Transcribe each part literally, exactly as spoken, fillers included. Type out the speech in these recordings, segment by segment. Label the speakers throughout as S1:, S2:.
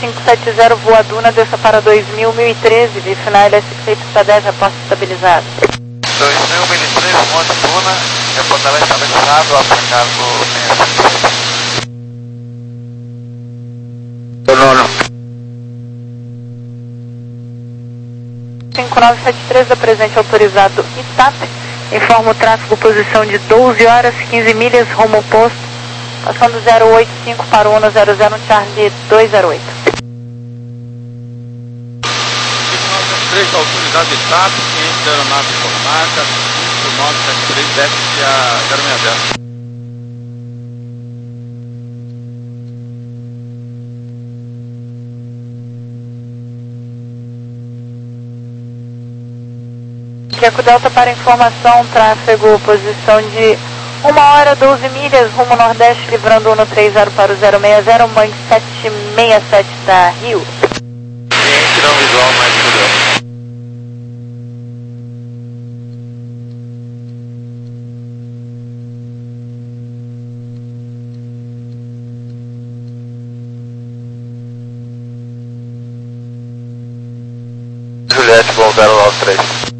S1: cinco sete zero, voa Duna, desça para dois mil, mil e treze, de final L S seis para dez, reporte estabilizado.
S2: dois mil, mil e treze, Monte Duna, reportamento estabilizado, aplicado
S3: O nono.
S1: cinco nove sete três, da presente autorizado I T A P, informa o tráfego posição de doze horas, quinze milhas, rumo oposto, passando zero oito cinco para o Uno zero zero, Charlie dois zero oito.
S2: cinco nove sete três, autorizado I T A P, quinhentos da aeronave informada, cinco nove sete três, desce a zero seis zero.
S1: Eco Delta para informação, tráfego, posição de uma hora, doze milhas, rumo nordeste, livrando Uno três zero para o zero seis zero, Mangue sete seis sete da Rio.
S2: Cliente não visual, mais visual.
S3: Juliette, bom zero nove três.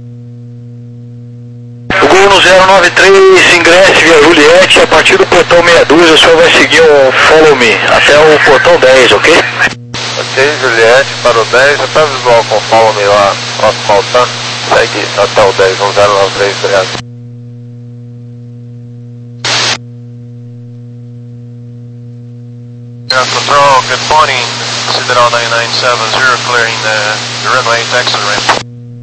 S3: Uno zero nove três, ingresse via Juliette, a partir do portão meia dúzia, o senhor vai seguir um follow me até o portão dez, ok?
S2: Ok, Juliette, para o dez, até visual com follow me lá, próximo ao tanto, segue até o dez, um zero nove três, obrigado. Air Control, good morning, Sideral nine nine seven zero, clearing the, the runway taxi ramp.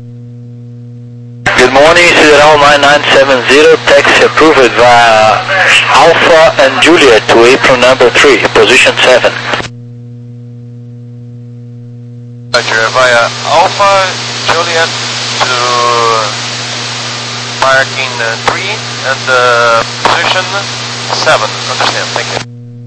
S3: Good morning, Sideral nine nine seven zero, taxi approved via Alpha and Juliet to apron number three, position seven.
S2: Roger, via Alpha, Juliet to parking uh, three and uh, position seven, understand, thank you.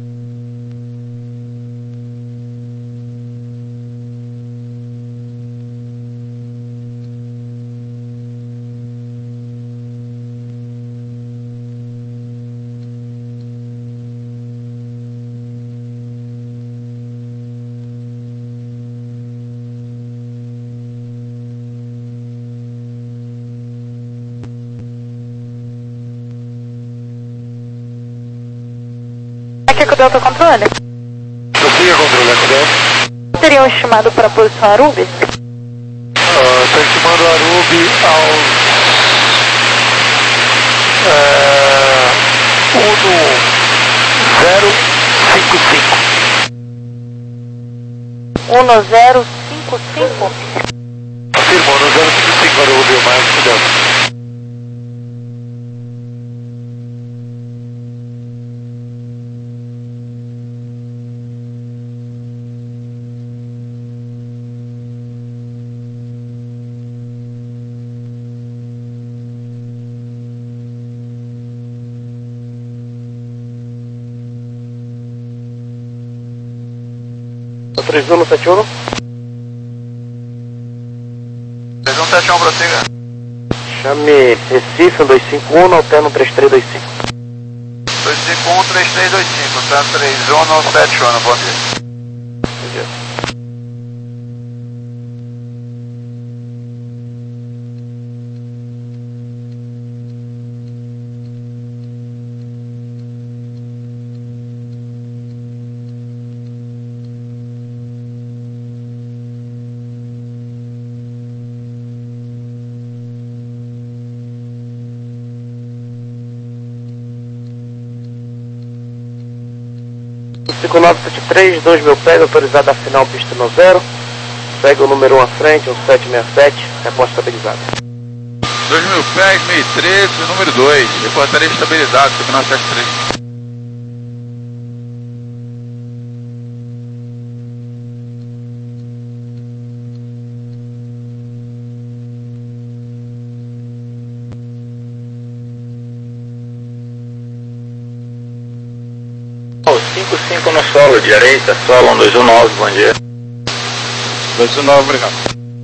S1: Eco Delta controle.
S3: Sofia, controle, Eco Delta.
S1: Seria um estimado para a posição Arubi?
S3: Estou uh, estimando a Arubi aos uh, Uno zero cinco cinco.
S1: Uno zero cinco cinco?
S3: Afirmo, Uno zero cinco cinco, Arubi, mais cuidado. três um sete um.
S2: três um sete um, prossiga.
S3: Chame Recife um dois cinco um, alterno três três dois cinco.
S2: dois cinco um, três três dois cinco, tá? três um sete um, bom dia.
S3: Bom dia. cinco nove sete três, dois mil pés, autorizado a final pista no zero. Segue o número um à frente, um sete seis sete, reporte estabilizado.
S2: dois mil pés, mil e treze, número dois, reportaria estabilizado, cinco nove sete três.
S3: cinco cinco no solo, direita, solo um dois um nove, bom dia.
S2: dois um nove, obrigado.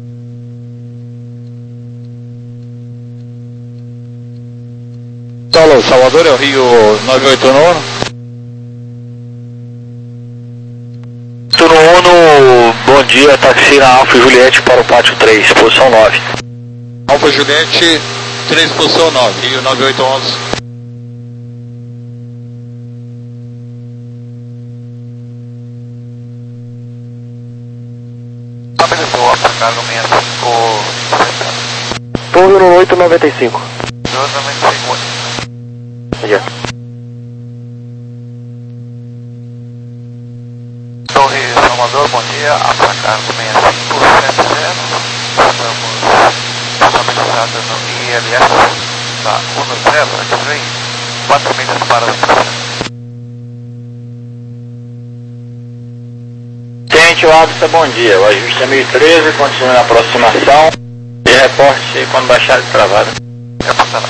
S3: Solo, Salvador é o Rio nove oito nove. Turno um
S4: dia, táxi na Alfa Juliette para o pátio três, posição nove.
S2: Alfa Juliette, três, posição nove, Rio nove oito um um.
S3: Estabilizou, Alfa Cargo sessenta e cinco. Torre no oito noventa e cinco. oito noventa e cinco. Yeah. Torre Salvador, bom dia, Alfa Cargo sessenta e cinco setenta. Estamos estabilizados no I L S da um zero, X-Ray, quatro milhas para o estacionamento.
S4: Tente o Avista, bom dia. O ajuste é mil e treze, continue na aproximação e reporte quando baixar de travada.
S3: Reportará.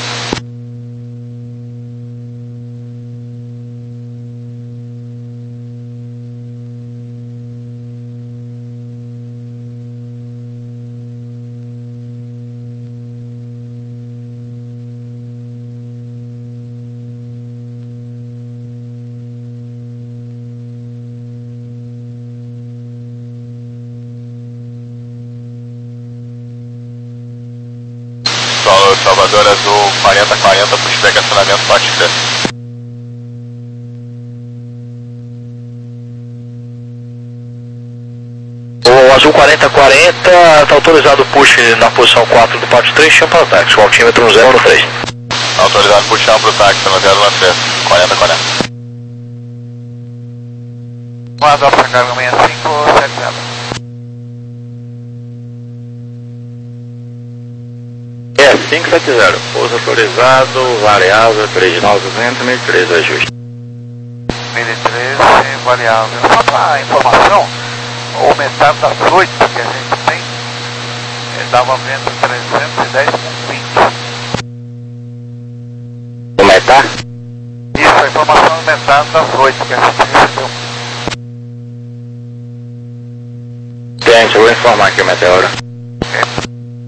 S2: Salvador Azul quarenta quarenta, pushback acionamento Norte C.
S4: O Azul quarenta quarenta está autorizado o push na posição quatro do pátio três, chama para o táxi, o altímetro no zero no três.
S2: Autorizado push para o táxi no zero no três, quarenta quarenta.
S3: Mas Alfa Cargo sessenta e cinco setenta.
S4: É cinco sete zero, pouso autorizado, variável três nove duzentos, mil e treze, ajuste.
S3: mil e treze, variável. Só para informação, o metade das fluidas que a gente tem, dava vento trezentos e dez com vinte.
S4: O metá?
S3: Isso, a informação do metade das fluidas que a gente recebeu.
S4: Gente, eu vou informar aqui o meteoro.
S3: Okay.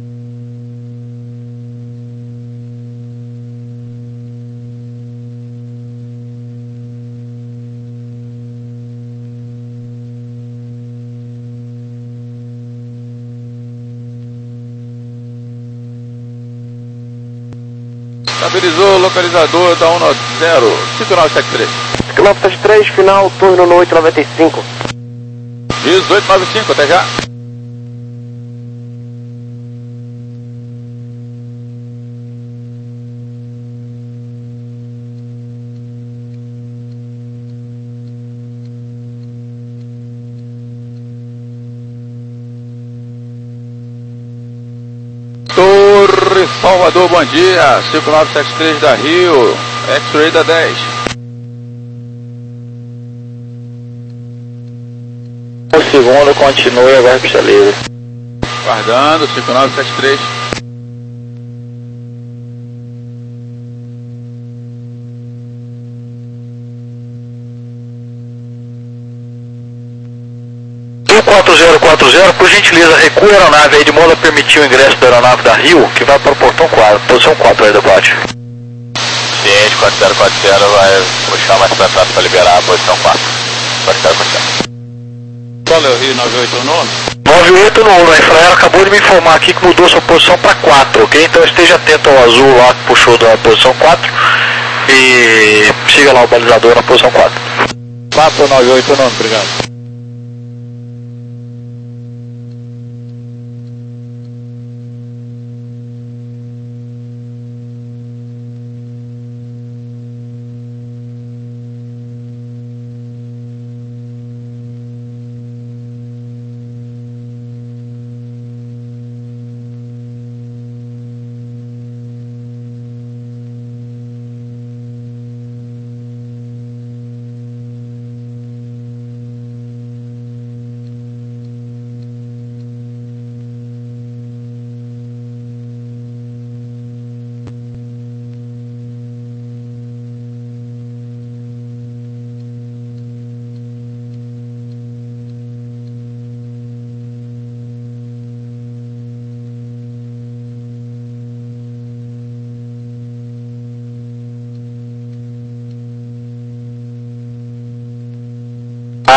S2: Estabilizou o localizador da um zero, cinco nove sete três.
S3: cinco nove sete três, final, torre no oito noventa e cinco.
S2: dezoito noventa e cinco, até já. Torre Salvador, bom dia, cinco nove sete três da Rio, X-Ray da dez.
S4: O segundo continue, agora pista livre.
S2: Guardando, cinco nove sete três.
S4: quatro zero quatro zero, por gentileza, recua a aeronave aí de modo a permitir o ingresso da aeronave da Rio, que vai para o portão quatro, posição quatro aí do pátio.
S2: Ciente, quatro zero quatro zero vai puxar mais para trás para liberar a posição quatro. quatro zero quatro zero. Qual é o Rio nove oito um nove?
S4: nove oito um, a Infraero acabou de me informar aqui que mudou sua posição para quatro, ok? Então esteja atento ao azul lá que puxou da posição quatro e siga lá o balizador na posição quatro.
S2: quatro nove oito um, obrigado.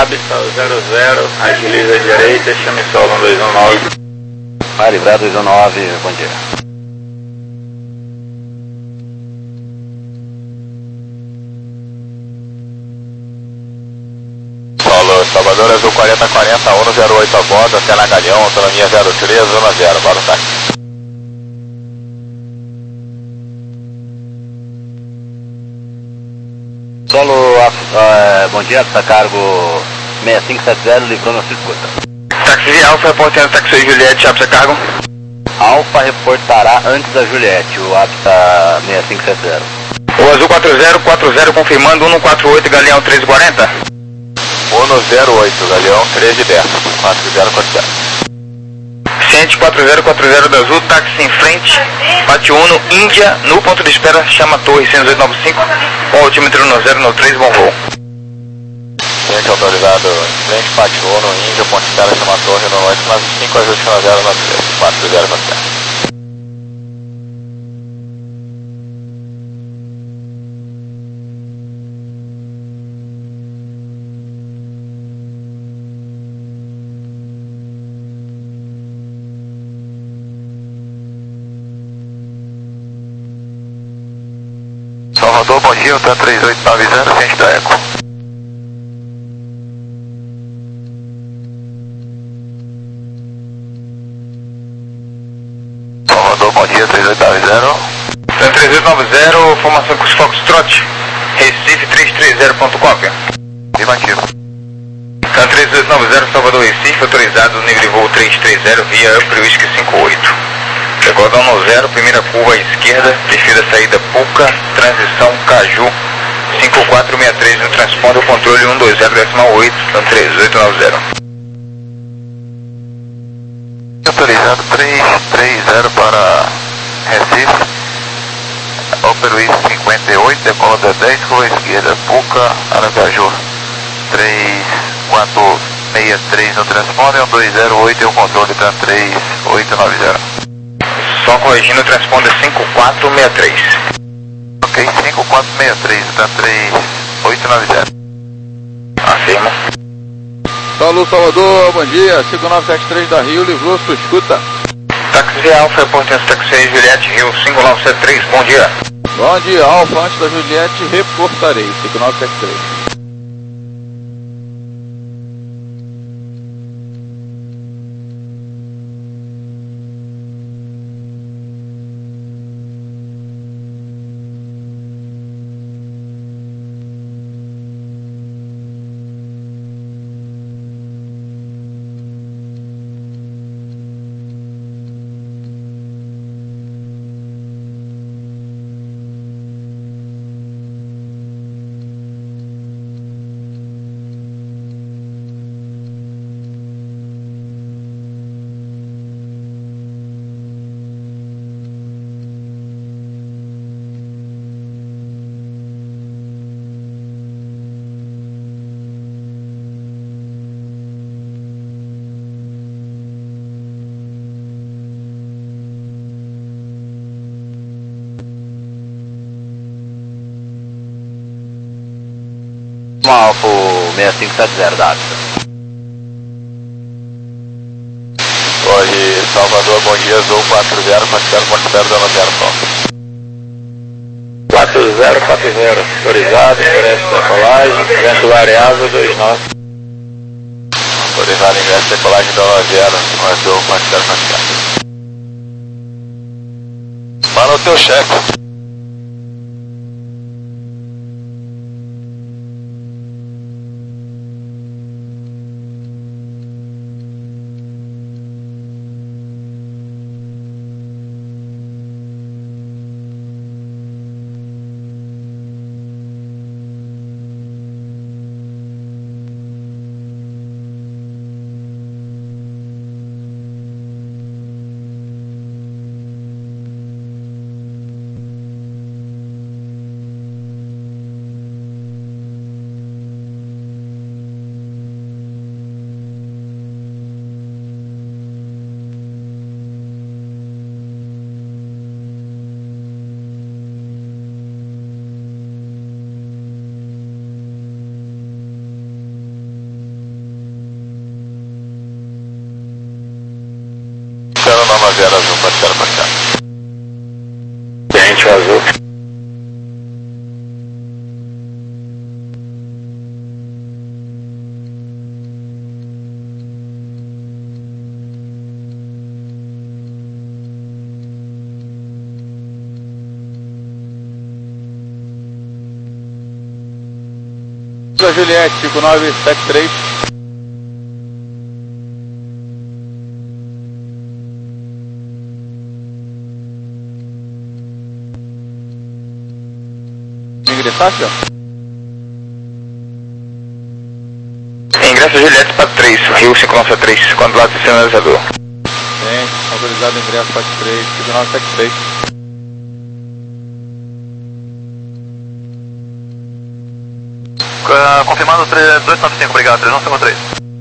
S2: Absa zero zero, agiliza a direita, chame solo dois um nove.
S5: Vai livrar dois um nove, bom dia.
S2: Solo, Salvador Azul quarenta quarenta, um zero oito a bordo, até na Galeão, autonomia zero três, um zero, bora o táxi.
S5: Solo, uh, bom dia, Absa Cargo seis cinco sete zero, livrou na sua escuta.
S4: Táxi Alfa, reportando táxi Juliette, Absa Cargo.
S5: Alfa reportará antes da Juliette, o Absa seis cinco sete zero.
S4: O Azul quatro zero quatro zero, confirmando um quatro oito, Galeão treze quarenta.
S2: um zero oito, Galeão treze dez, quatro zero quatro zero.
S4: Ciente quatro zero quatro zero da Azul, táxi em frente, Pátio um, Índia, no ponto de espera, chama Torre seis oito nove cinco, com altímetro no zero nove três, bom voo.
S2: Ciente autorizado, em frente, Pátio um, Índia, ponto de espera, chama Torre no oito nove cinco, ajuste no zero nove três, quatro zero quatro zero.
S3: Salvador, bom dia, tá três oito nove zero, ciente da Eco. Salvador, bom dia, três oito nove zero.
S4: Tá três oito nove zero, formação com os Foxtrot, Recife três três zero, ponto cópia.
S3: Afirmativo.
S4: Tá três oito nove zero, Salvador Recife, autorizado, nível voo três três zero, via Upper Whisky cinco oito. Recordão no zero, primeira curva à esquerda, perfil da saída Puca, transição Caju, cinco quatro seis três no transponder, controle um dois zero decimal oito, três oito nove zero.
S3: Autorizado três três zero para Recife, Upper Whisky cinquenta e oito, decola da dez, curva à esquerda, Puca, Aracaju, três quatro seis três no transponder, um dois zero oito e o controle para três oito nove zero.
S4: Só corrigindo o transponder cinco quatro seis três.
S3: Ok, cinco quatro seis três, tá três oito nove zero.
S4: Afirma.
S6: Alô, Salvador, bom dia, cinco nove sete três da Rio, livrou sua escuta.
S4: Táxi Alfa, reportando táxi Juliette Rio cinco nove sete três, bom dia.
S6: Bom dia, Alfa, antes da Juliette, reportarei, cinco nove sete três.
S5: Alfa seis cinco sete zero da Absa.
S2: Oi, Salvador, bom dia, Azul quatro zero quatro zero, ponto zero zero zero, quatro zero quatro zero, autorizado, ingresso da colagem, vento variável dois nove. Autorizado, ingresso da colagem dois zero, Azul quatro zero quatro zero. Fala o teu chefe. zero azul, quatro zero quatro zero.
S4: Gente, o azul.
S6: Juliette, cinco nove sete três. Ingressar, senhor?
S4: Ingresso Juliette para três, Rio cinco nove sete três, quando lado do sinalizador.
S6: Tem, autorizado ingresso quatro três, cinco nove sete três.
S3: Uh, confirmando dois nove cinco, obrigado, três um cinco três.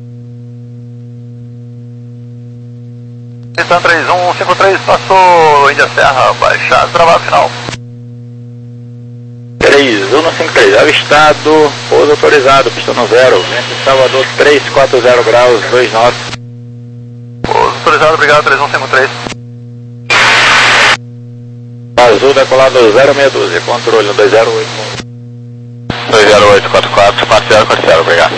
S3: Então três um cinco três, passou Índia Serra, baixado, travado final.
S4: três um cinco três, avistado, pouso autorizado, pistão no zero, vento Salvador três quatro zero graus, dois nove.
S3: Pouso autorizado, obrigado, três um cinco três.
S4: Azul decolado zero seis doze, controle no dois zero oito.
S2: dois zero oito quatro quatro, quatro zero quatro zero, obrigado.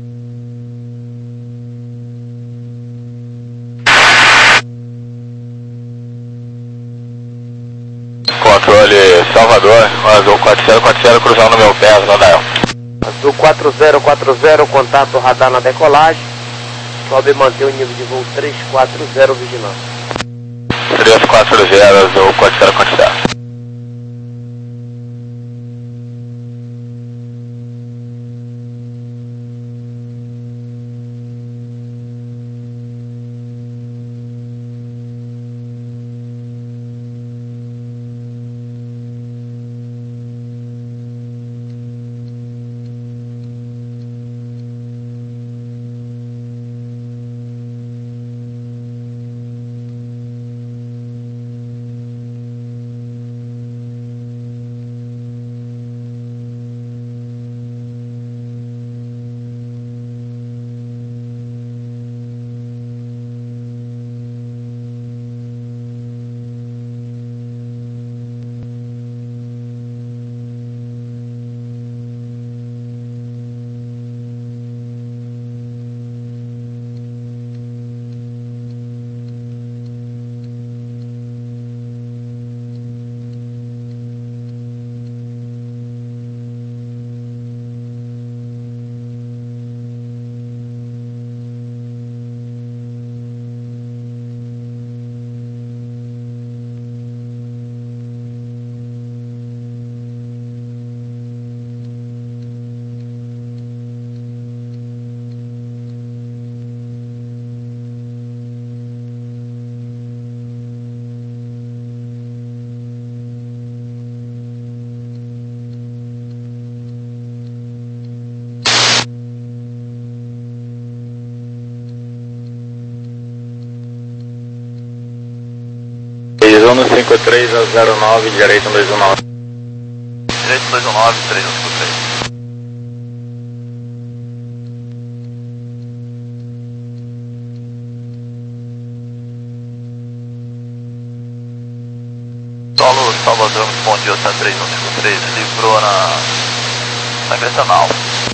S2: Controle Salvador, azul quatro zero quatro zero, cruzando no meu pé, no Dael.
S7: Azul quatro zero quatro zero, contato radar na decolagem. Sobe e mantém o nível de voo três quatro zero, vigilância.
S2: três quatro zero, azul quatro zero quatro zero.
S4: um cinco três a zero nove, direito dois um nove.
S3: Direito dois um nove, três um cinco três. Solo Salvador, responde o três um cinco três, livrou na, na Gretanal.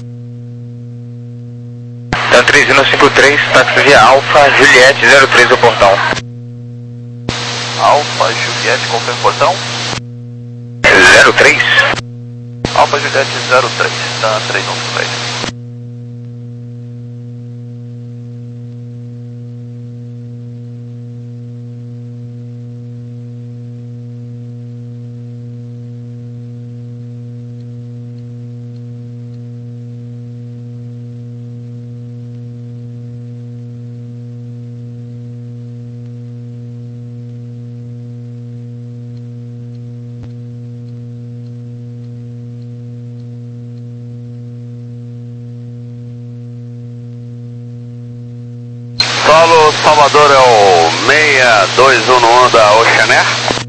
S4: Então três um cinco três, táxi via Alfa, Juliette zero três ao portão.
S3: Alfa Juliette, confirma o portão.
S4: zero três.
S3: Alfa Juliette zero três, tá três um cinco três.
S5: Solo Salvador é o seis dois um no um da Oceanair.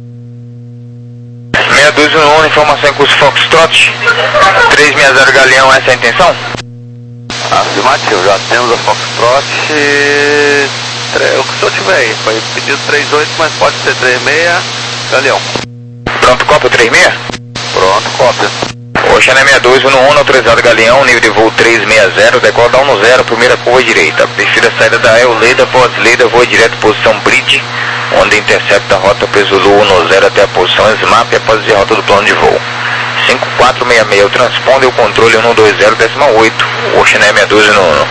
S4: seis dois um no um, informação em curso Foxtrot. três seis zero Galeão, essa é a intenção?
S5: Afirmativo, já temos a Foxtrot. O senhor
S3: que vem. Foi pedido três oito, mas pode ser três seis, Galeão.
S4: Pronto, cópia três seis?
S3: Pronto, cópia.
S4: Ocean sessenta e dois, um um, autorizado Galeão, nível de voo trezentos e sessenta, decola da um zero, primeira curva direita. Perfil a saída da El Leda, pós-Leda, voa direto posição Bridge, onde intercepta a rota Zulu um zero até a posição SMAP e após a rota do plano de voo. cinco quatro seis seis, o transponder o controle um dois zero, décimo oito, Ocean sessenta e dois, um um.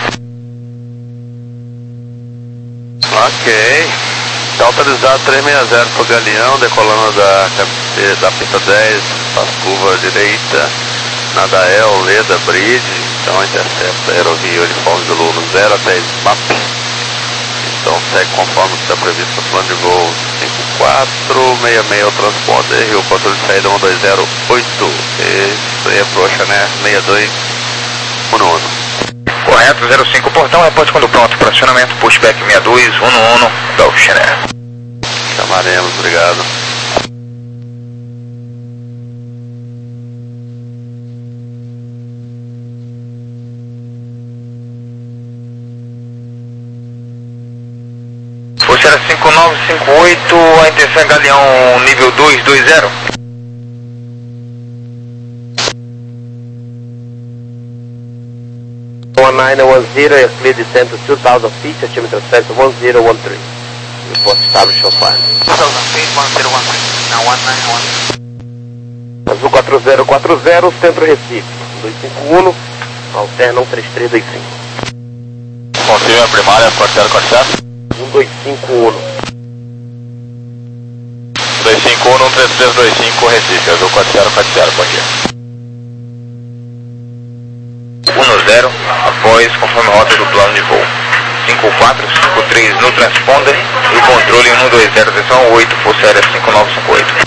S3: Ok. Está autorizado trezentos e sessenta para o Galeão, decolando da, da pista dez, faz curva direita, na da El Leda Bridge, então intercepta a aerovia uniforme Zulu um zero até SMAP. Então segue conforme está previsto no plano de voo cinco quatro seis seis, o transponder e o controle de saída um dois zero oito. Isso aí é pro Ocean sessenta e dois, um um.
S4: Correto, zero cinco, portão, reporte quando pronto, fracionamento, pushback sessenta e dois, um um, da Ocean Air.
S3: Chamaremos, obrigado.
S4: Força era cinco nove cinco oito, a intenção é Galeão nível dois dois zero.
S7: one nine one zero, a clear descent to two thousand feet, altimeter set one zero one three. Report established on fire.
S2: two thousand feet, one zero one three. Now one nine one.
S7: Azul quatro zero quatro zero, Centro Recife. dois cinco um, alterna um três três dois cinco.
S2: Confirme a primária, quartel, quartel.
S7: um dois cinco um.
S2: dois cinco um, um três três dois cinco, Recife, Azul quartel, quartel, bom dia.
S4: um zero, após conforme a rota do plano de voo. cinco quatro cinco três no transponder e controle um dois zero, direção oito, força aérea cinco nove cinco oito.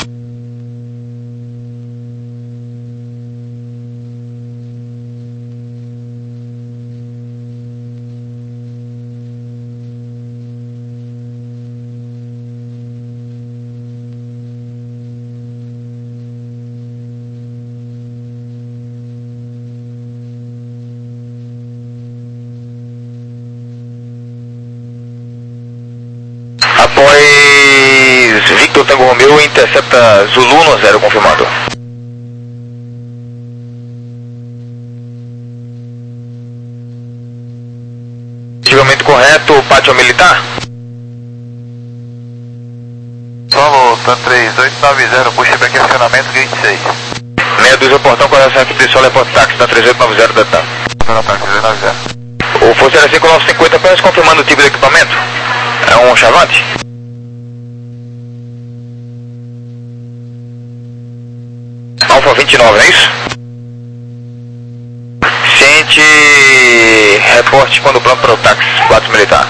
S4: Após Victor Tango Romeo, intercepta Zulu um zero, confirmado. Ativamento correto, pátio militar.
S3: Solo, Tan três oito nove zero, pushback acionamento, gate seis.
S4: meia dúzia portão, coração aqui pessoal, repórter táxi, tá três oito nove zero da TAM.
S3: três oito nove zero.
S4: O Força era cinco nove cinco oito, apenas confirmando o tipo de equipamento. É um Chavante? Alfa vinte e nove, não é isso? Ciente, reporte quando pronto para o táxi, quatro militar.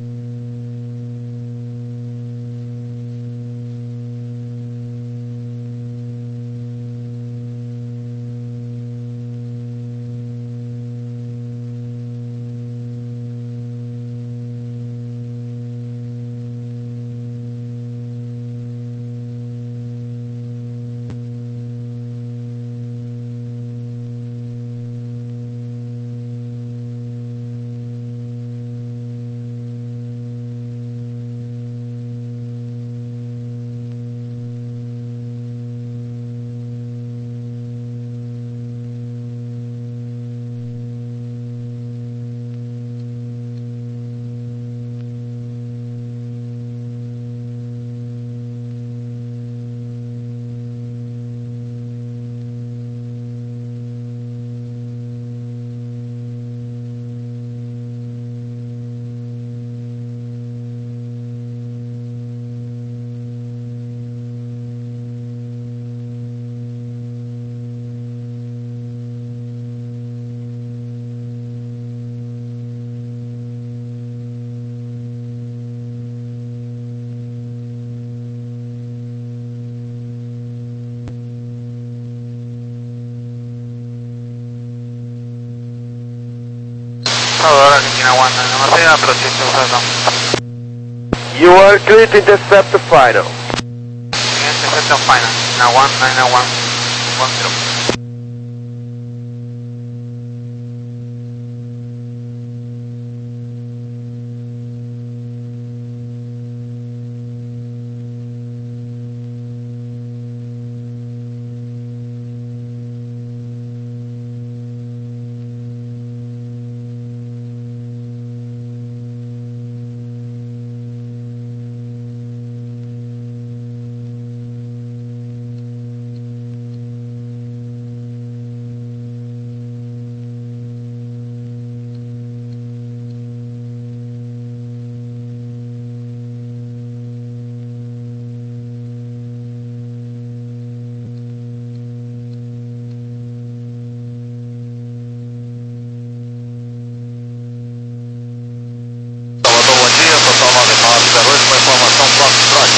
S7: You are clear to intercept the final.
S2: Intercept the final. Now one nine nine one one zero. com a informação Foxtrot.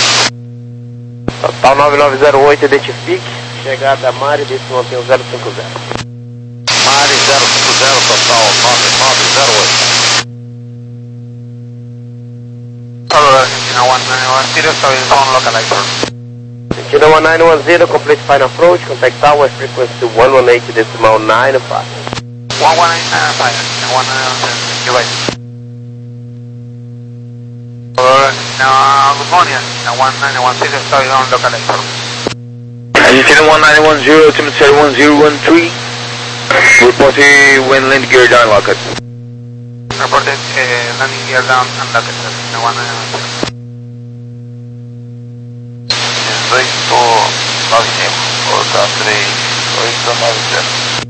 S7: Total nove nove zero oito, identifique. Chegada Mari, desse mantenho zero cinco zero.
S2: Mari zero cinco zero, total nove nove zero oito.
S3: Hello, Argentina one nine one zero, service on localizer.
S7: Argentina one nine one zero, complete final approach, contact tower, frequency one one eight decimal nine five.
S3: one one eight nine five, one nine one zero, thank you, bye. Hello, Argentina, good morning, Argentina one nine one zero, service on localizer.
S4: Argentina one nine one zero, altimeter one zero one three. Reported when land gear down locked.
S3: Reported uh, landing gear down and locked, Argentina one nine one zero. dezoito nove cinco, volta três oito nove zero.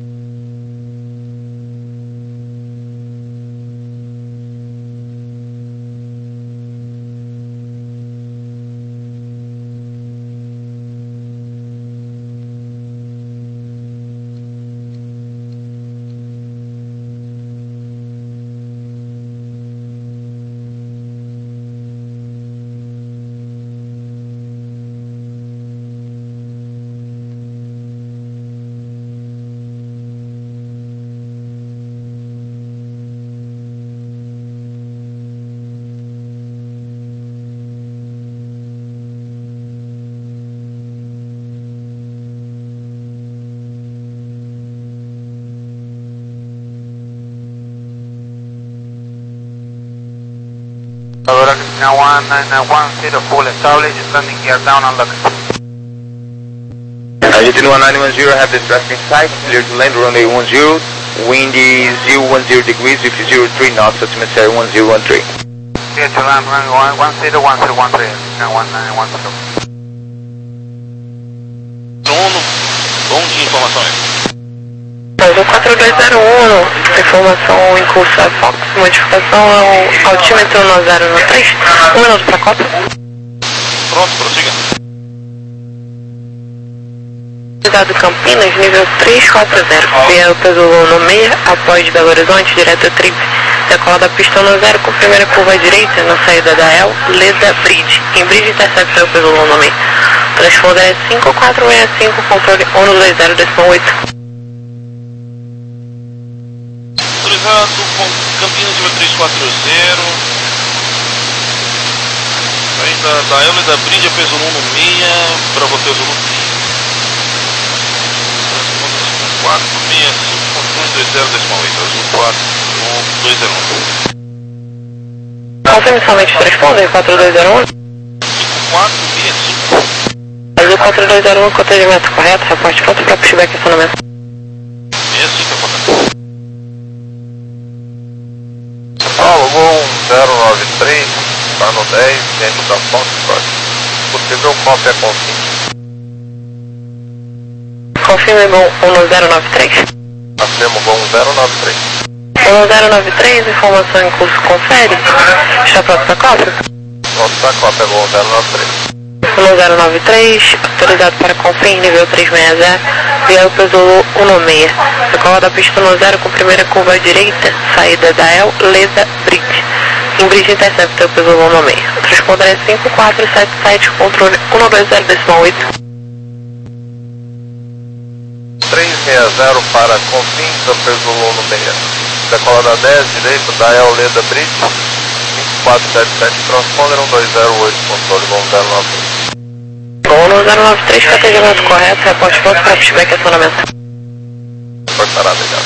S3: Hello, Argentina one nine one zero, full established, landing gear down and locked.
S4: Argentina one nine one zero, have the traffic in sight, clear to land, runway one zero, windy zero one zero degrees, with zero three knots, altimeter one zero one three.
S3: Clear to land, runway one zero one zero one three, Argentina one nine one zero.
S2: Nono, bom dia, informação aí.
S1: Brasil quatro dois zero um, informação em curso a Fox, modificação ao altímetro no zero no três, um minuto para a Copa.
S2: Pronto, prossiga.
S1: Cidade Campinas, nível três quatro zero, via Peso no meia, após Belo Horizonte, direto a Trip, decola da pista no zero com primeira curva à direita, na saída da El, Leda Bridge, em Bridge intercepta o Peso no meio. Transponder é cinco quatro seis cinco, controle um dois zero decimal oito.
S2: Autorizado com Campinas nível três quatro zero. Saída da Elma e da Bridge, peso um no meia, Bravo peso um. quatro seis cinco ponto um dois zero decimal oito, azul quatro um dois zero um.
S1: Confirme somente transponder quatro dois zero um.
S2: quatro seis cinco.
S1: Azul quatro dois zero um, contegimento correto, reporte pronto para pushback e acionamento.
S2: seis cinco, reportando.
S3: Paulo, voo zero nove três, está no dez, dentro da Foxtrot. Possível cópia com fim.
S1: Confirme bom um zero nove três.
S3: Afirmo voo zero nove três.
S1: um zero nove três, informação em curso confere. Está pronto para cópia?
S3: Pronto para cópia, voo zero nove três.
S1: um zero nove três, autorizado para confim, nível três seis zero, via o peso um no meia. Decola da pista no zero com primeira curva à direita, saída da El, Leda Bridge. Em Bridge intercepta o peso um no meia. Transponder é cinco quatro sete sete, controle um dois zero decimal oito.
S3: três seis zero para confim, do peso um no meia. Decola da dez, direito da El, Leda Bridge. cinco quatro sete sete, transponder um dois zero oito, controle voo zero nove três.
S1: Bom, um zero nove três, categoramento correto, reporte pronto para pushback e acionamento.
S3: Cortará, obrigado.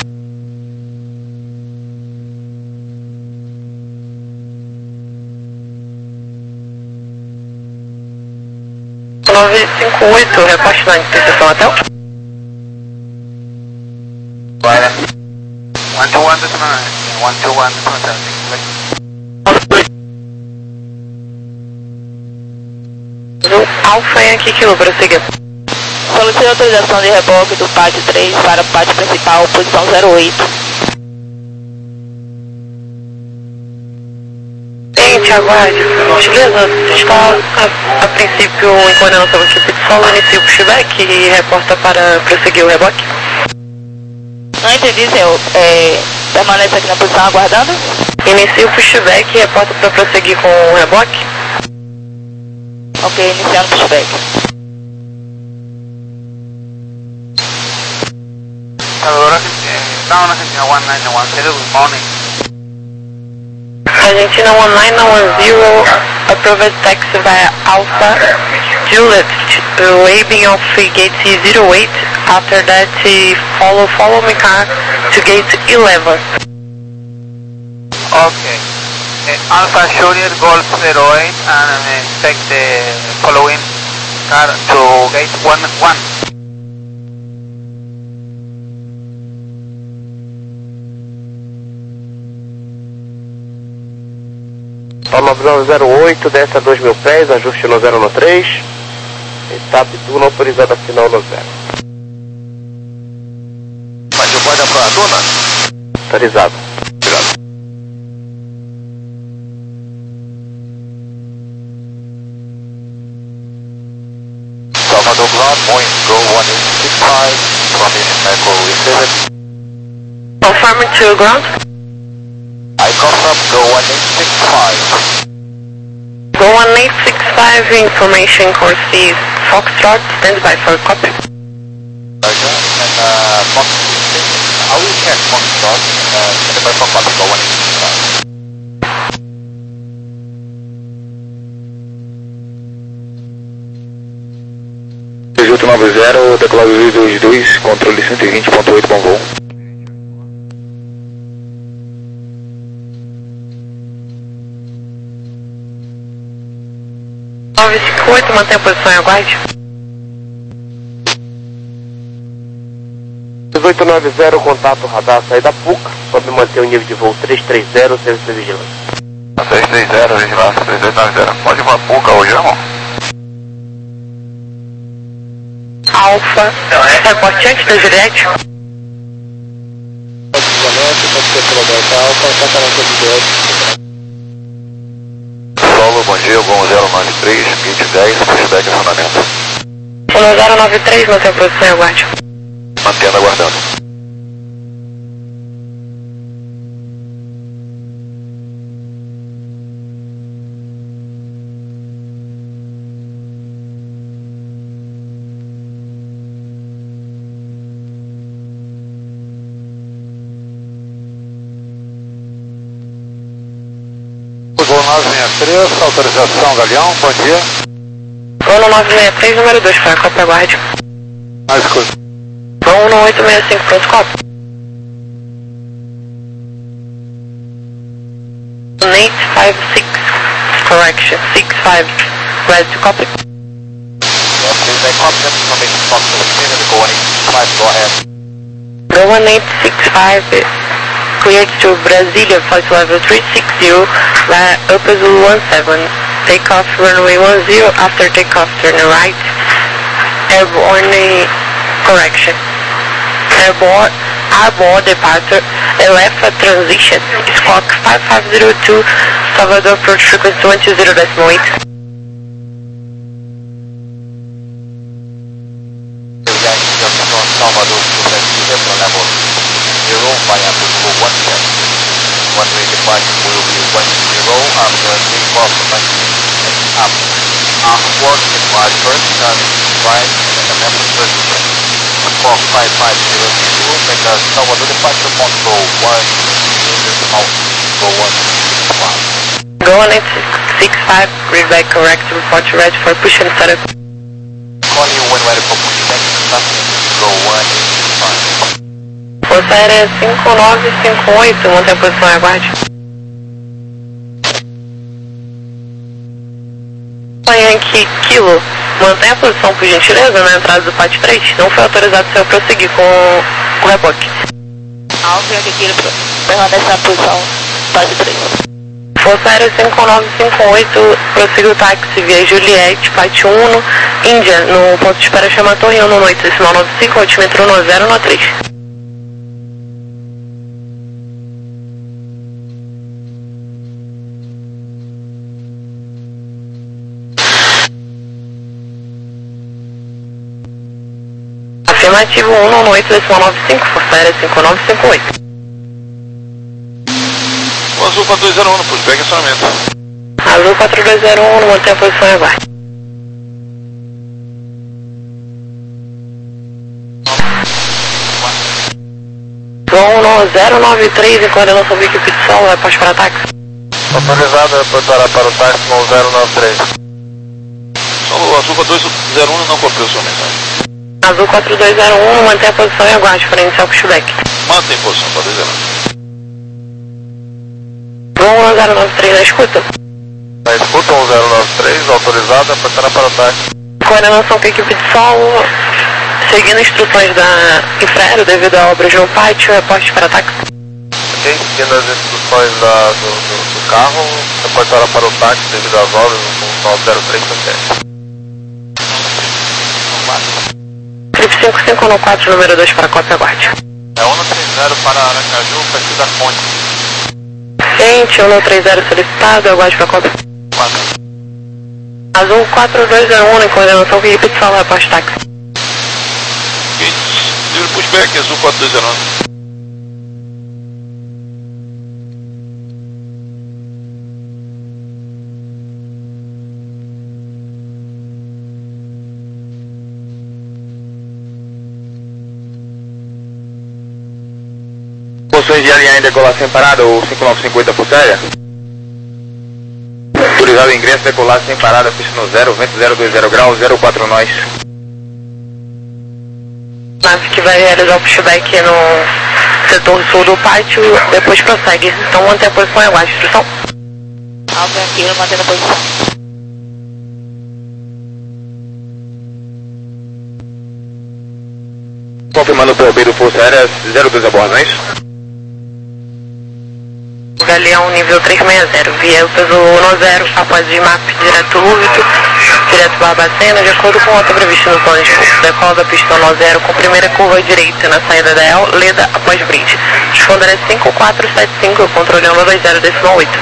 S1: nove cinco oito, reporte na interseção hotel.
S3: Para. one two one decimal nine, one two one decimal seven.
S1: Alfa Yankee Kilo, prosseguir.
S8: Solicito autorização de reboque do pátio três para o pátio principal, posição zero oito.
S1: Gente, aguarde, por gentileza. Está a, a princípio em coordenação com a equipe de solo, inicia o pushback e reporta para prosseguir o reboque.
S8: Não entendi, senhor. É, Permanece aqui na posição aguardando.
S1: Inicia o pushback e reporta para prosseguir com o reboque.
S8: Ok, iniciando o pushback.
S3: Down Argentina one nine one zero, good morning.
S1: Argentina one nine one zero, approved taxi via Alpha Juliet, waving off gate zero eight, after that follow follow me car to gate eleven.
S3: Okay. Uh, Alpha Juliet Golf zero eight and uh, take the following car to gate one one.
S7: nove nove zero oito, desce a dois mil pés, ajuste no zero no três. Etapa Duna autorizada final no zero.
S3: Mas eu pode para a Duna?
S7: Autorizado.
S3: Obrigado. Salvador Ground, Boeing Go one eight six five, information echo received.
S1: Confirm to ground.
S3: I confirm Go one eight six five.
S1: Go one eight six five, information course is Foxtrot, standby for copy.
S3: Roger, and uh, Fox, I will check Foxtrot, uh, standby for copy, Go one eight six five.
S2: oito nove zero, decolado dois dois, controle cento e vinte ponto oito, bom voo.
S1: nove cinco oito, mantém a posição e aguarde.
S7: dezoito nove zero, contato radar, saída Puca, sobe manter o nível de voo trezentos e trinta, serviço de vigilância.
S3: trezentos e trinta, vigilância, trezentos e noventa. Pode ir para Puca hoje, irmão?
S1: Alfa, reporte antes da Juliette.
S3: Solo, bom dia, Gol zero nove três, gate dez, pushback acionamento.
S1: um zero nove três, mantém a posição e aguarde.
S3: Mantendo aguardando. Gol nove seis três, autorização Galeão, bom dia.
S1: Gol nove seis três, número dois, para a Copa aguarde.
S3: Mais coisa.
S1: Gol um oito seis cinco, pronto, Copa. eight five six, correction, six five, ready to copy.
S3: Yes, please make confidence information Fox to the Go one eight six five, go ahead.
S1: Go one eight six five, cleared to Brasilia, flight level three six zero, via Upper Zulu one seven, takeoff runway one zero, after takeoff turn right, airborne correction, airborne, airborne departure, left transition, squawk five five zero two, Salvador approach frequency one two zero decimal eight.
S3: Salvador, level zero, via Bravo one check. One way departure will be one zero after takeoff up. Afterward, departure, turn right and the next position. Squawk five five zero two, make a Salvador departure control one zero decimal, go one six five.
S1: Go one eight six five, read back correct, report ready for push and setup.
S3: Call you when ready for pushback, nothing, go one eight six five.
S1: Força Aérea cinco nove cinco oito, mantém a posição e aguarde. Yankee Kilo, mantém a posição por gentileza na entrada do P A T três, não foi autorizado o senhor prosseguir com o reboque.
S8: Alfa Yankee Kilo, permanece na posição P A T três.
S1: Força Aérea cinco nove cinco oito, prossiga o táxi via Juliette, P A T um, Índia, no ponto de espera chama Torre um no oito, decimal nove cinco, altímetro no zero no três. Afirmativo um no oito, decimal nove cinco, Força Aérea cinco nove cinco oito.
S6: Azul quatro dois zero um no pushback e acionamento.
S1: Azul quatro dois zero um, mantém a posição e aguarde. Vão zero nove três em coordenação com a equipe de solo, vai pós para ataque.
S3: Autorizado, reportará para o táxi com zero nove três.
S6: Solo Azul quatro dois zero um não copiou sua mensagem.
S1: Azul quatro dois zero um, mantém a posição e aguarde para iniciar o pushback.
S6: Mantém posição, quatro dois zero um.
S1: Vão zero nove três na escuta.
S3: Na escuta um zero nove três, autorizado, reportará para o táxi.
S1: Coordenação com a equipe de solo, seguindo instruções da Infraero devido a obras no pátio, reporte para ataque.
S3: Ok, seguindo as instruções da, do, do, do carro, reportará para o táxi devido às obras no nove zero três sete.
S1: Trip cinco cinco um quatro, número dois para cópia, aguarde.
S3: É um três zero para Aracaju, perfil da fonte.
S1: Ciente, um três zero solicitado, aguarde para cópia.
S3: quatro.
S1: Azul quatro dois zero um, em coordenação com a equipe de solo, reporte táxi.
S6: Ok, livre pushback, Azul quatro dois zero um.
S4: Posições de alinhar em decolagem sem parada, ou cinco nove cinco oito por área. Autorizado o ingresso, decolagem sem parada, pista no zero, vento zero dois zero graus, zero quatro nós.
S1: Nave que vai realizar o pushback no setor sul do pátio, depois prossegue. Então mantém a posição e aguarde. Instrução.
S8: Alto tranquilo, mantendo a posição.
S4: Confirmando o P O B do Força Aérea zero dois a bordo, não é isso?
S1: Galeão nível trezentos e sessenta, via peso um zero, após de map direto Lúvito, direto Barbacena, de acordo com a rota prevista no plano de voo. Decola da pista um zero com primeira curva à direita na saída da E L, Leda após bridge. Responder é cinco quatro sete cinco, controle um dois zero decimal oito.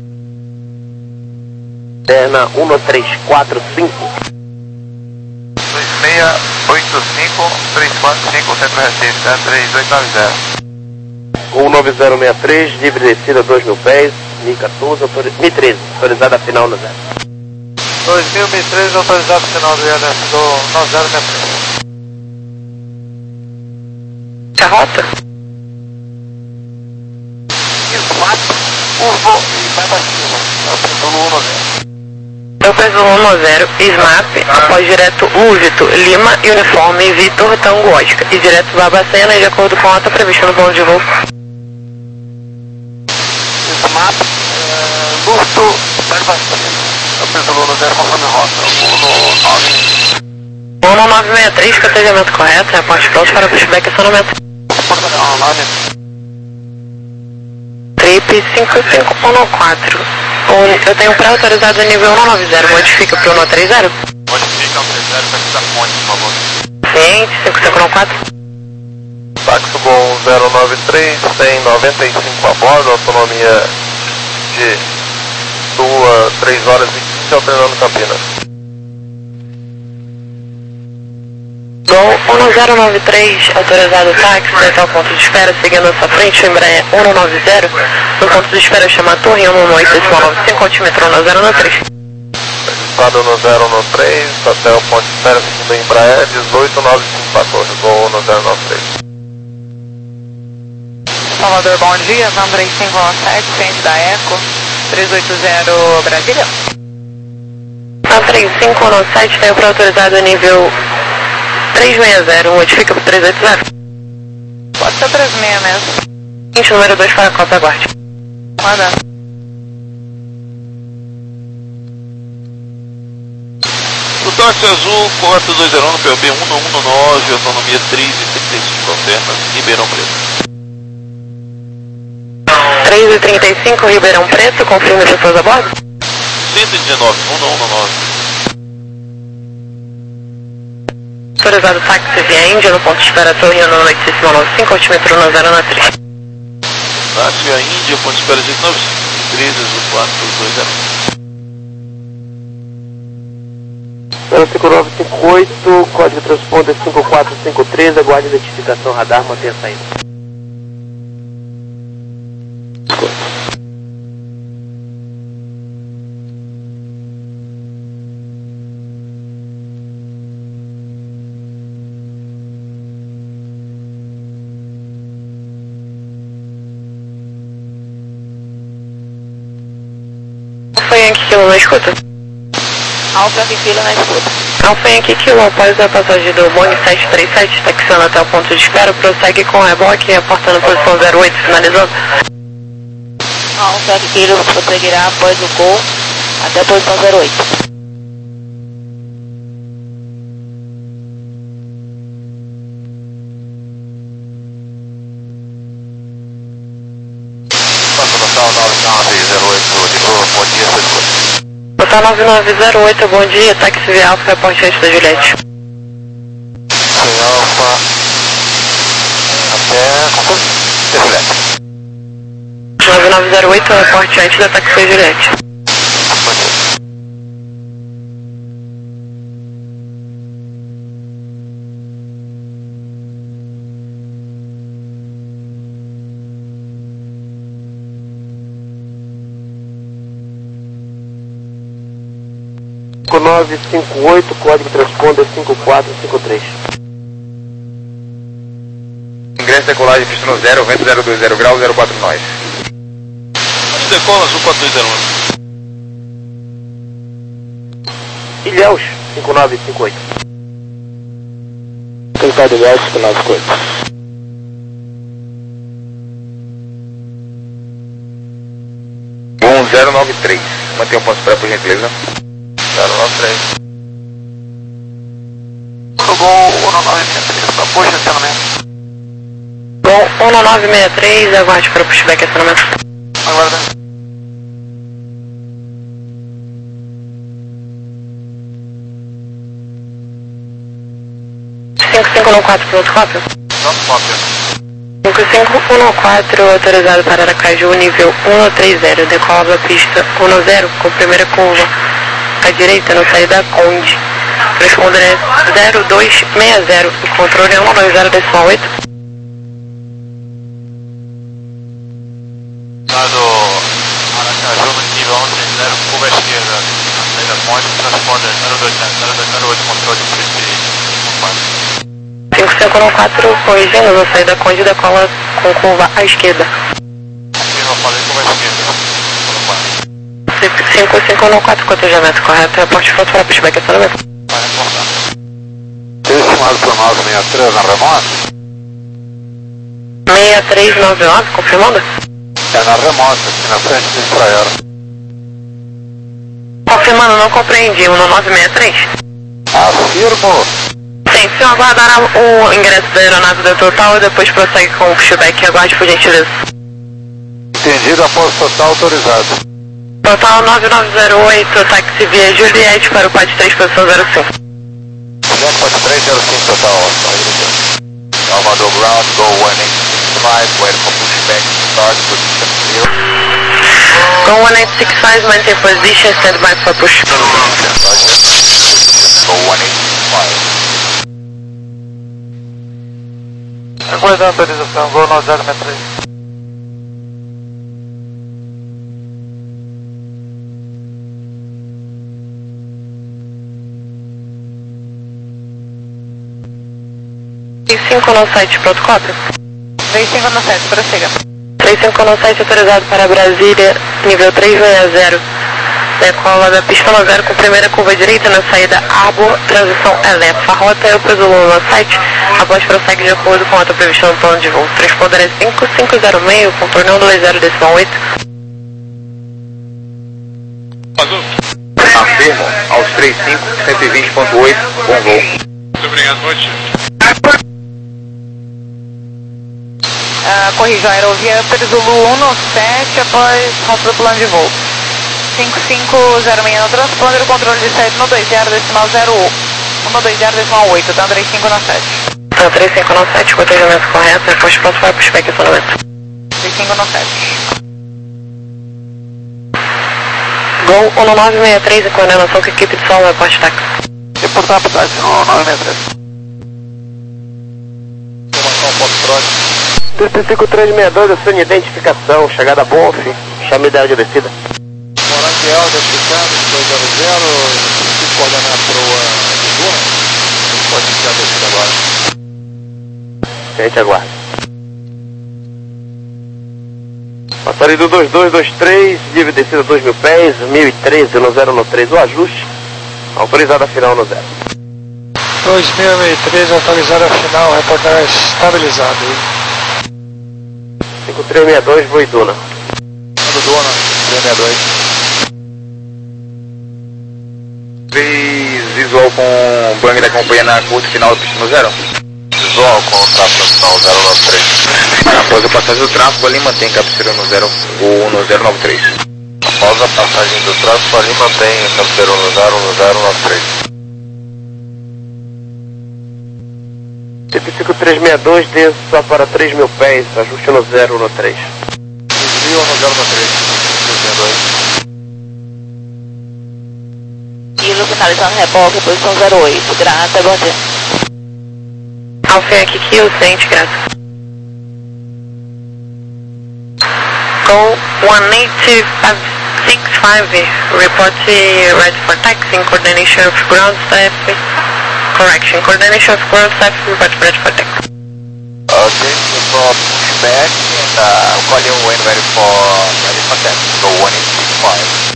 S7: Terna um três quatro cinco.
S3: dois seis oito cinco três quatro cinco, centro Recife, é três oito nove zero.
S7: um nove zero seis três, livre descida dois mil pés, Mi quatorze, autori... Mi treze, autorizada final no zero.
S3: dois mil, Mi treze, autorizado final do I L S do nove zero seis três.
S1: A rota?
S3: quatro, curva e vai para cima. Estou no um zero.
S1: Eu peso um zero, SMAP, após direto Lúvito, Lima, Uniforme, Vitor, Tango, Oscar. E direto Barbacena, de acordo com a rota prevista no plano de voo.
S3: SMAP, Lúvito, Barbacena. Eu peso um zero, conforme rota,
S1: um nove seis três, categoriamento correto, reporte pronto para pushback e acionamento. Trip cinco cinco um quatro. Eu tenho pré-autorizado nível um nove zero, modifica para o um três zero?
S3: Modifica o três zero, perfil da fonte, por favor.
S1: Ciente, cinco cinco um quatro.
S3: Táxi Gol zero nove três, tem noventa e cinco a bordo, autonomia de duas, três horas e quinze, alternando Campinas.
S1: Gol um zero nove três, autorizado táxi, até o ponto de espera, seguindo a sua frente, o Embraer um nove zero, no ponto de espera chama a torre um oito nove cinco, altímetro no zero nove três.
S3: Registrado no zero nove três, até o ponto de espera, segundo Embraer, dezoito nove cinco para torre, Gol no zero nove três.
S8: Salvador, bom dia, vamos três cinco um sete, frente da Eco, três oito zero Brasília.
S1: A três cinco um sete tem o pré-autorizado nível três seis zero, modifica para três oito zero.
S8: Pode ser três seis mesmo.
S1: Gente, número dois para a cópia, aguarde.
S8: Manda.
S6: O táxi azul quatro dois zero um no P O B um um nove, autonomia três e trinta e cinco, alterna Ribeirão Preto.
S1: três e trinta e cinco, Ribeirão Preto, confirme pessoas a bordo.
S6: cento e dezenove, um um nove.
S1: Autorizado táxi via Índia, no ponto de espera torre no oito seis nove cinco, altímetro no zero nove três.
S6: Táxi via Índia, ponto de espera oito nove cinco, três azul quatro dois zero um.
S7: cinco nove cinco oito, código transponder cinco quatro cinco três, aguarde identificação radar, mantenha a saída.
S1: Yankee Kilo na escuta.
S8: Alfa Yankee Kilo na escuta.
S1: Alfa Yankee Kilo, após a passagem do Boeing sete três sete, taxiando até o ponto de espera, prossegue com o reboque, reportando posição zero oito, finalizando.
S8: Alfa Yankee Kilo prosseguirá após o gol até a posição zero oito.
S1: Total nove nove zero oito, bom dia, táxi via Alfa, reporte antes da Juliette.
S3: Via Alfa até Juliette.
S1: nove nove zero oito, reporte antes da táxi via Juliette.
S7: cinco nove cinco oito, código transponder cinco quatro cinco três.
S4: Ingresso decolagem, pistão zero, vento zero dois zero grau, zero quatro nós.
S6: Onde decola, Azul quatro dois zero um?
S7: Ilhéus, cinco nove cinco oito. Tentar de Ilhéus, cinco nove cinco oito.
S4: Bom zero nove três, mantenha o ponto de espera por gentileza.
S3: zero nove três. Gol um nove seis três, apoio de acionamento.
S1: Bom um nove seis três, aguarde para o pushback acionamento.
S3: Aguarda.
S1: cinco cinco um quatro, pronto, cópia.
S3: Pronto, cópia.
S1: cinco cinco um quatro, autorizado para Aracaju, nível um três zero, decola da pista um zero, com primeira curva à direita, na saída Conde. Transponder é zero dois seis zero, o controle é um dois zero decimal oito.
S3: Dado Aracaju no nível um três zero, curva à esquerda, na saída Conde, transponder zero dois zero oito, controle de pista
S1: cinco cinco um quatro, corrigindo, na saída Conde, decola com curva à esquerda.
S3: Aqui não falei curva à esquerda.
S1: cinco cinco um quatro, cotejamento correto, reporte pronto para pushback acionamento.
S3: Vai reportar. Estimado para nove seis três na remota?
S1: seis três nove nove, confirmando?
S3: É na remota, aqui na frente do Israel.
S1: Confirmando, não compreendi, um nove seis três?
S3: Afirmo.
S1: Sim, se eu aguardar o ingresso da aeronave da Total e depois prossegue com o pushback, aguarde por gentileza.
S3: Entendido, após total autorizado.
S1: Total nove nove zero oito, táxi via Juliette para o P A D três, posição zero cinco.
S3: Juliette, P A D três zero cinco total. Salvador ground, go one eight six five, wait for pushback, start, position clear.
S1: Go one eight six five, maintain position, stand by for push.
S3: Go one eight six five. Aguardando a autorização, Gol nove zero seis três.
S1: três cinco nove sete, pronto, cópia?
S8: três cinco nove sete, prossiga.
S1: três cinco nove sete, autorizado para Brasília, nível três seis zero. Decola da pista zero com primeira curva direita na saída Arbor, transição Elefa. A rota é o P no site, após prossegue de acordo com a rota prevista no plano de voo. Transponder é cinco cinco zero seis, contorno um dois zero decimal oito.
S6: Azul.
S4: Afirmo, aos três cinco, cento e vinte ponto oito, bom voo.
S6: Muito obrigado, noite.
S8: Uh, corrijo, aerovia Zulu um nove sete após rota do plano de voo. cinco cinco zero seis no transponder, controle de sete no dois zero decimal zero um dois zero decimal oito, então três cinco nove sete.
S1: Então três cinco nove sete, cotejamento correto, depois pronto para pushback e acionamento.
S8: três cinco nove sete.
S1: Gol um nove seis três, em coordenação com a equipe de solo, reporte táxi.
S3: Reportar a cidade no nove seis três. Informação ponto próximo.
S7: três cinco três seis dois, a sua identificação, chegada Bonf, chame ideal de descida.
S3: Moranguel, identificando, dois zero zero, se coordenar para o Lisboa, pode iniciar a descida agora.
S7: A gente aguarda. Passaria do dois dois dois três, nível de descida dois mil pés, mil e treze no zero no três, o ajuste. Autorizada final no zero.
S9: dois mil e treze, autorizada final, reportagem estabilizada.
S7: cinco três seis dois, voo Iduna.
S4: Iduna, três seis dois. três visual com bang da companhia na curta final do pista no zero.
S3: Visual com tráfego final zero nove três.
S4: Após a passagem do tráfego, a Lima tem cabeceira no zero, ou no zero nove três.
S3: Após a passagem do tráfego, a Lima tem cabeceira no zero no zero nove três.
S7: cinco três seis dois, desça para três mil pés, ajuste no zero no três.
S3: Desvio no zero no três, três seis dois.
S8: Kilo finalizando reboque, posição zero oito, grata, bom dia.
S1: Alfim aqui, Kilo, sente, grata. Go one eight five six five, report ready for taxi in coordination of ground staff. Correction, coordination of ground staff, report ready for taxi.
S3: Okay, so pushback and uh, call you when ready for ready for taxi. Go one eight six five.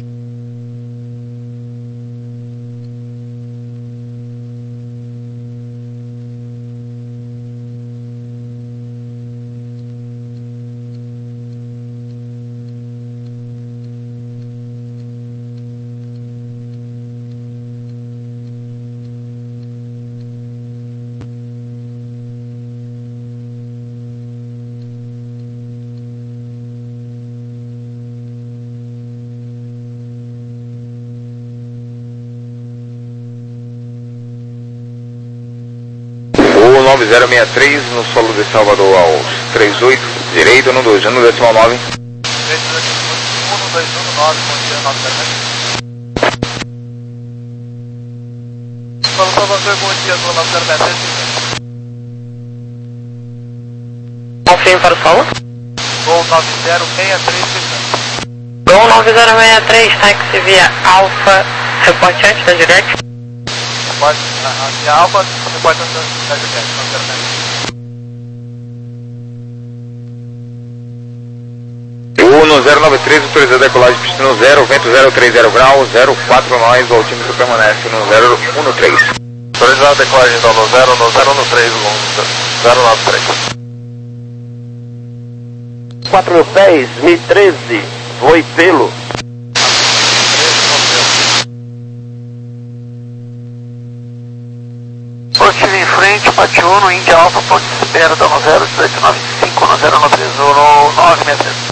S4: nove zero seis três no solo de Salvador aos trinta e oito, direito no dois, no decimal nove.
S3: três um dois um nove, bom dia, nove zero seis. Fala Salvador, bom dia, do nove zero seis três.
S1: Alfim para o solo.
S3: Gol nove zero seis três.
S1: Gol nove zero seis três, táxi via Alfa, reporte antes da direct.
S3: Reporte via Alfa, reporte antes da direct, nove zero seis.
S4: No zero nove três, autorizado a decolagem pista no zero, vento zero três zero grau, zero quatro nós, o altímetro permanece no zero um no três.
S3: Autorizado a decolagem então no zero, no zero no três, zero nove três.
S7: quatro mil pés, mil e treze, voo pelo.
S3: Positivo em frente, Pati Uno, Índia Alfa, ponto de espera, tá no zero sete nove cinco, no zero nove três, no nove seis três.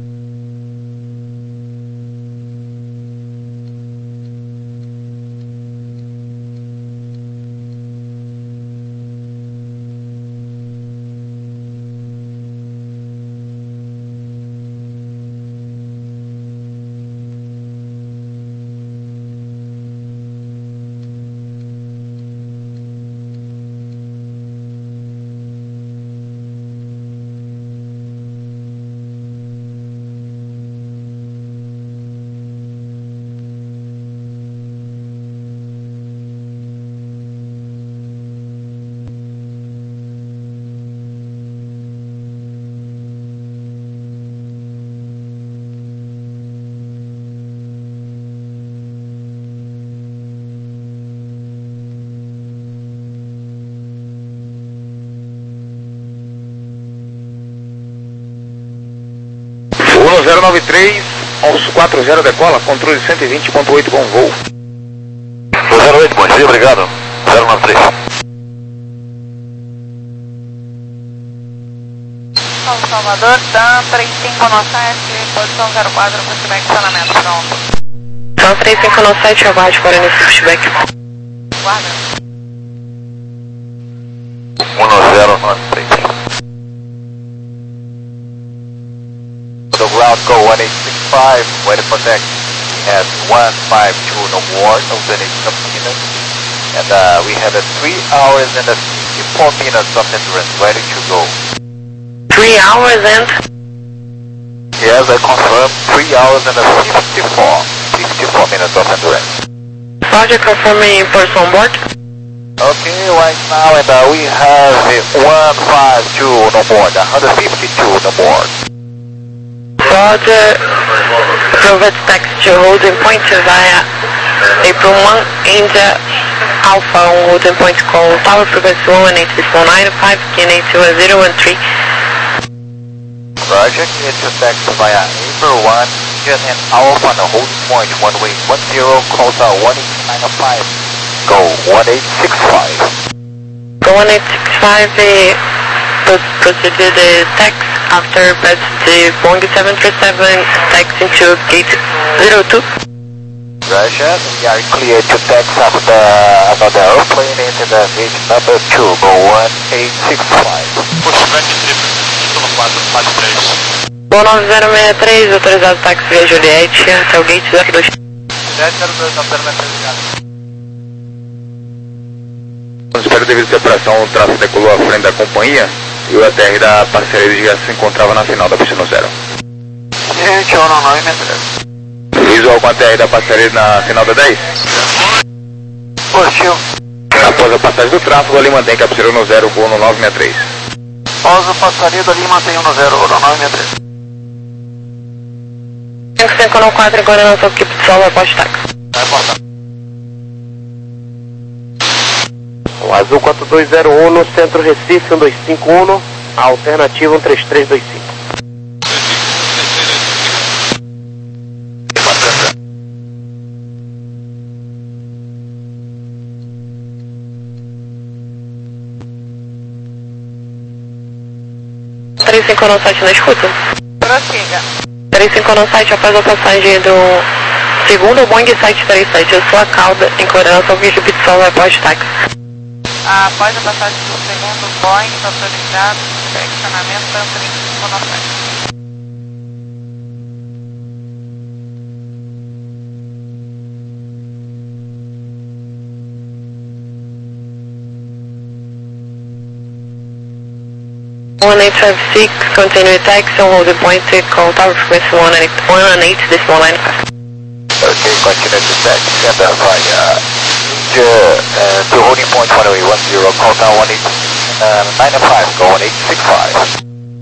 S4: no zero nove três, aos quatro zero decola, controle cento e vinte ponto oito com voo.
S3: zero oito, bom dia, obrigado. zero nove três.
S8: Salvador, Dan três cinco nove sete, posição zero quatro, pushback, estacionamento, pronto.
S1: Dan três cinco nove sete, aguarde para nesse pushback.
S8: Guarda.
S3: um zero nove três. The ground go one eight six five, way to protect. We have one five two no more, no Zenit subminutes. And uh, we have a three hours and a fifty-four minutes of endurance, ready to go.
S1: Three hours and?
S3: Yes, I confirm, three hours and a fifty-four, fifty-four minutes of endurance.
S1: Roger, confirming person on board.
S3: Okay, right now, and uh, we have one five two no board, one fifty-two no board.
S1: Roger, Provide taxi to holding point via April one, India Alpha on holding point call Tower Frequency one one eight four nine five, K N eight one zero one three.
S3: Roger, clear to taxi via April one, India and Alpha on the holding point one way one zero, call tower one eight nine five, go one eight six five.
S1: Go one eight six five, uh, proceeded the tax after pass the Boeing seven three seven, tax into gate zero two.
S3: Roger, we are clear to tax after another airplane into the gate number two, go one eight six five.
S6: Pushback triplo, pistão quatro, fase três.
S1: Gol nove zero seis três, autorizado táxi via Juliette, até o gate zero dois.
S3: Juliette zero dois, não permite ligado.
S4: Espero devido à separação, o tráfego decolou à frente da companhia e o A T R da parceria já se encontrava na final da pista no zero.
S3: Gente, eu não nove três.
S4: Visual com a T R da parceria na final da dez.
S3: Positivo.
S4: Após a passagem do tráfego, ali mantém captura no zero com no nove seis três.
S3: Após a passaria ali mantém no zero, no nove seis três.
S1: cinco cinco nove quatro, agora não sou equipe de solo, após táxi.
S3: Vai portar.
S7: O Azul quatro dois zero um no centro Recife um dois cinco um, alternativa um três três dois cinco.
S1: três cinco nove sete na escuta.
S8: Prossiga.
S1: três cinco nove sete, após a passagem do segundo Boeing sete três sete, eu sou a cauda, em coordenação com equipe de solo, após táxi.
S8: Após a passagem do segundo Boeing, autorizado, direcionamento para três cinco nove sete.
S1: one eight five six, continue taxi on holding point, call tower frequency one one eight, decimal nine five.
S3: Okay, continue to taxi, stand by uh, India uh, to holding point one way one zero, call tower one eight nine five, go one eight six five.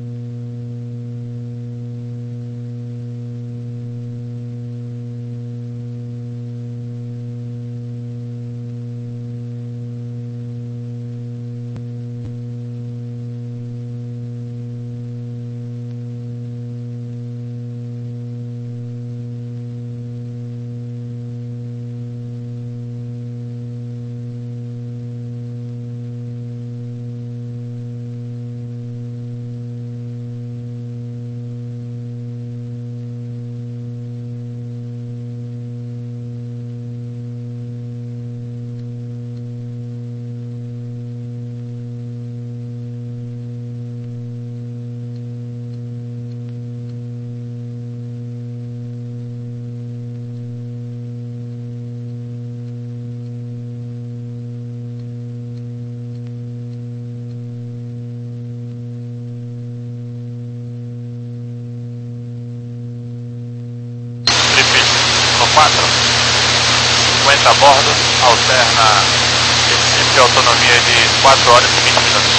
S6: quatro, cinquenta a bordo, alterna Recife, autonomia de quatro horas e vinte minutos.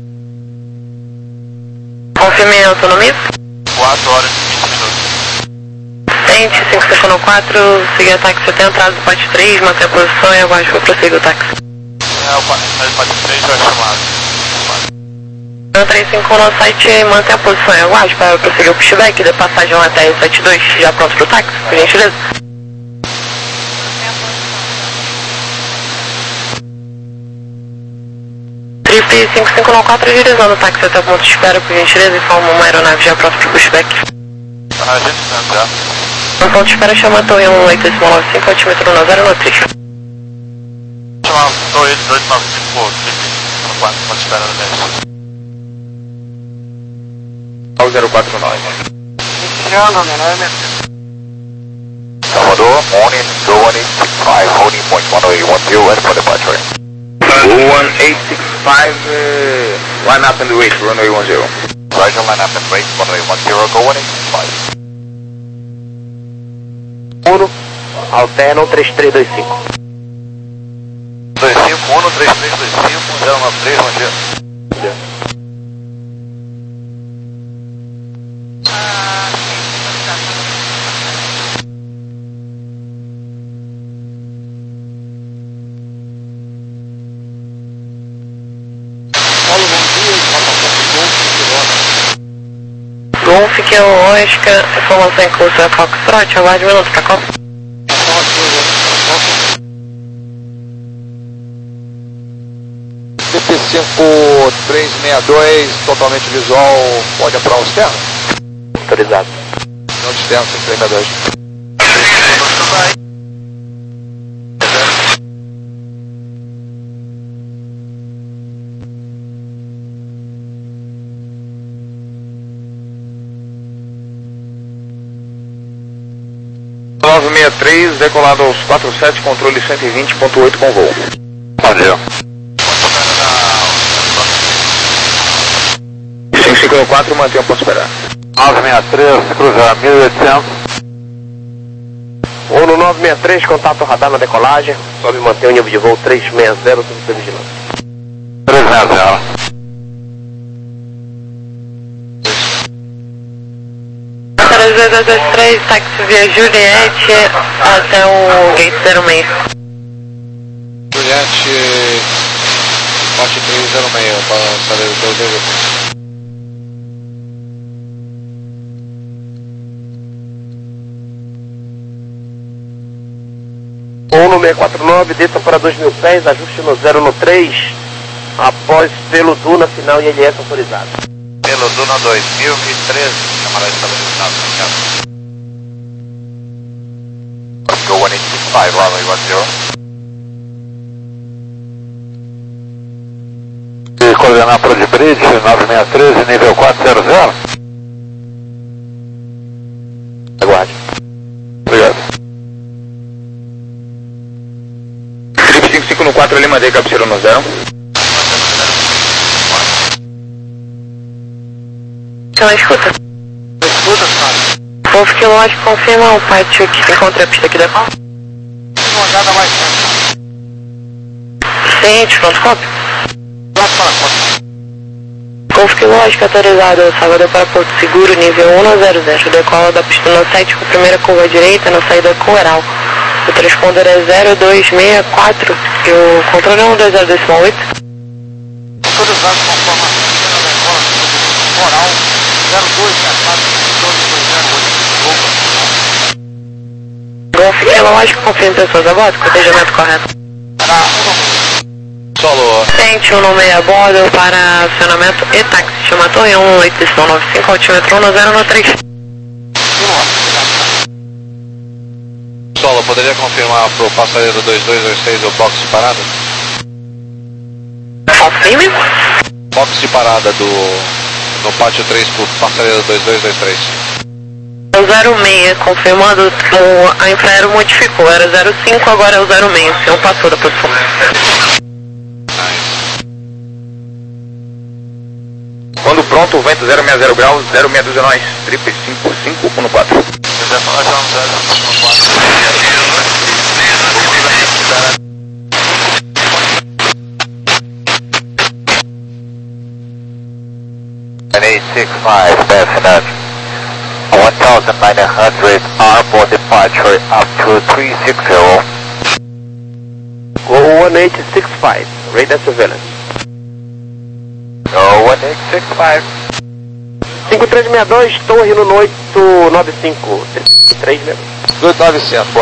S1: Confirme a autonomia.
S6: quatro horas e vinte minutos.
S1: Tente, cinco cinco nove quatro, seguir a táxi até a entrada do pátio três, manter a posição e abaixo para prosseguir o táxi.
S6: É, o pátio três já é chamado.
S1: três cinco nove sete, mantém a posição e aguarde para prosseguir o pushback da passagem até R setenta e dois, já pronto para o táxi, por gentileza. Trip cinco cinco nove quatro, direção do táxi até o ponto de espera, por gentileza, informa uma aeronave já pronta para o pushback.
S6: Ah, gente, não, já.
S1: No ponto de espera, chama a torre um oito nove cinco, altímetro nove zero nove três.
S6: Chama a torre oito nove cinco, trip quatro, ponto de espera no dez.
S4: zero quatro nove.
S3: Salvador, morning, go one eight six five, holding point one oh eight one zero, west for departure.
S4: one eight six five, uh, line up and wait, runway one zero.
S3: Roger, line up and wait, one oh eight one zero, go one eight six five.
S7: um, alterna um três três dois cinco.
S3: dois cinco um, três três dois cinco, zero nove três, bom dia.
S8: Ah,
S1: Kilo Oscar, informação em curso da Foxtrot, aguarde um minuto para qual?
S10: D P cinco três seis dois, totalmente visual, pode apurar o externo?
S7: Autorizado.
S10: Não de externo, cinco três seis dois.
S4: nove seis três, decolado aos quatro sete, controle cento e vinte ponto oito com voo.
S3: Bom dia.
S4: cinco cinco quatro, mantenha, posso esperar.
S3: nove seis três, cruza mil e oitocentos.
S7: um no nove seis três, contato radar na decolagem. Sobe e mantém o nível de voo três seis zero, sob vigilância.
S3: três seis zero.
S1: três dois dois três, táxi via Juliette até o gate zero seis.
S10: Juliette, parte três zero seis, para saber o teu dedo.
S7: um no seis quatro nove, desça para dois mil pés, ajuste no zero no três, após pelo Duna final e L S autorizado.
S3: Pelo Duna dois mil e treze, camarada estabilizado. Let's go one eight six five, runway one zero. E coordenar para de bridge, nove seis três, nível quatro zero zero.
S7: Aguarde.
S3: Obrigado.
S4: Trip cinco cinco no quatro, Lima D, captura no zero.
S1: Então escuta.
S10: Escuta, cara.
S1: Wolf Kilo Oscar, confirma o pátio que encontra a pista aqui da qual?
S10: Uma andada mais perto.
S1: Ciente, pronto, cópia.
S10: Pronto para a conta.
S1: Wolf Kilo Oscar, autorizado, Salvador para Porto Seguro, nível um no zero zero, decola da pista no sete com a primeira curva à direita, na saída coral. O transponder é zero dois seis quatro e o controle é um dois zero decimal oito.
S10: Autorizado conforme a pista da decola, coral, zero dois sete quatro, dois dois zero oito,
S1: Golf Kilo Oscar, confirma pessoas a bordo, cotejamento correto.
S10: para um
S6: Solo.
S1: Ciente um no seis a bordo para acionamento e táxi, chama a torre um oito nove cinco, altímetro um no zero no três.
S6: Solo, poderia confirmar pro passageiro dois dois dois seis o box de parada?
S1: Confirme.
S6: Box de parada do no pátio três pro passageiro dois dois dois três.
S1: O zero seis, confirmando, o, a infraero modificou, era zero cinco, agora é o zero seis, o senhor passou da posição.
S4: Quando pronto, vento zero seis zero graus, zero seis dois nós, trip cinco cinco um no quatro.
S3: eight six five, definite. nineteen hundred, airport departure up to three six zero.
S7: one eight six five, radar surveillance.
S3: Go one eight six five.
S7: cinco três seis dois, torre no oito nove cinco, três seis.
S10: dois nove zero.